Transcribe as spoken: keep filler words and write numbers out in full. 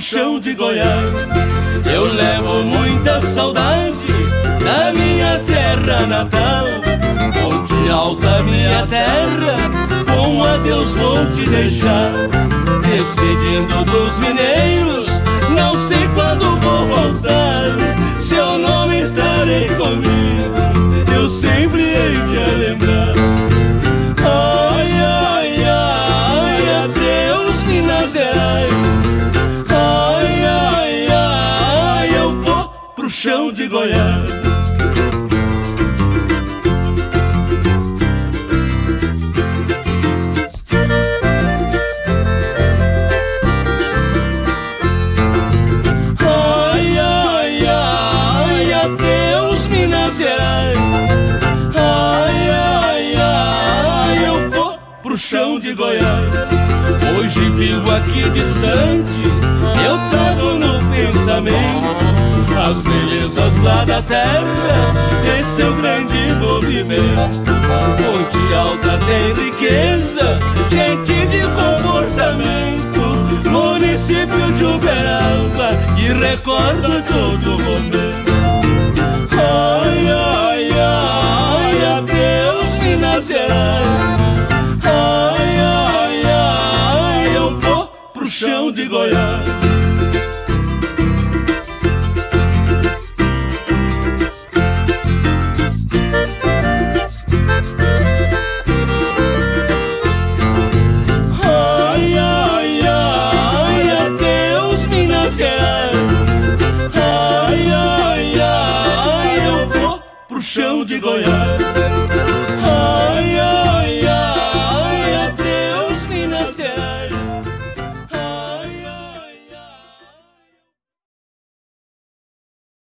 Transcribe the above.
chão de Goiás. Eu levo muita saudade da minha terra natal. Ponte Alta, minha terra, com um adeus vou te deixar. Despedindo dos mineiros, não sei quando vou voltar. Se eu não estarei comigo, eu sempre hei de lembrar. Ai, ai, ai, adeus Minas Gerais. Ai, ai, ai, eu vou pro chão de Goiás. Ai, ai, ai, adeus Minas Gerais. Ai, ai, ai, eu vou pro chão de Goiás. Hoje vivo aqui distante, eu trago no pensamento as belezas lá da terra, esse é o grande movimento. Ponte Alta tem riqueza, gente de comportamento, município de Uberaba, e recordo todo momento. Ai, ai, ai, adeus Minas Gerais. Ai, ai, ai, eu vou pro chão de Goiás. Ai, ai, ai, adeus Minas Gerais. Ai, ai, ai, eu vou pro chão de Goiás.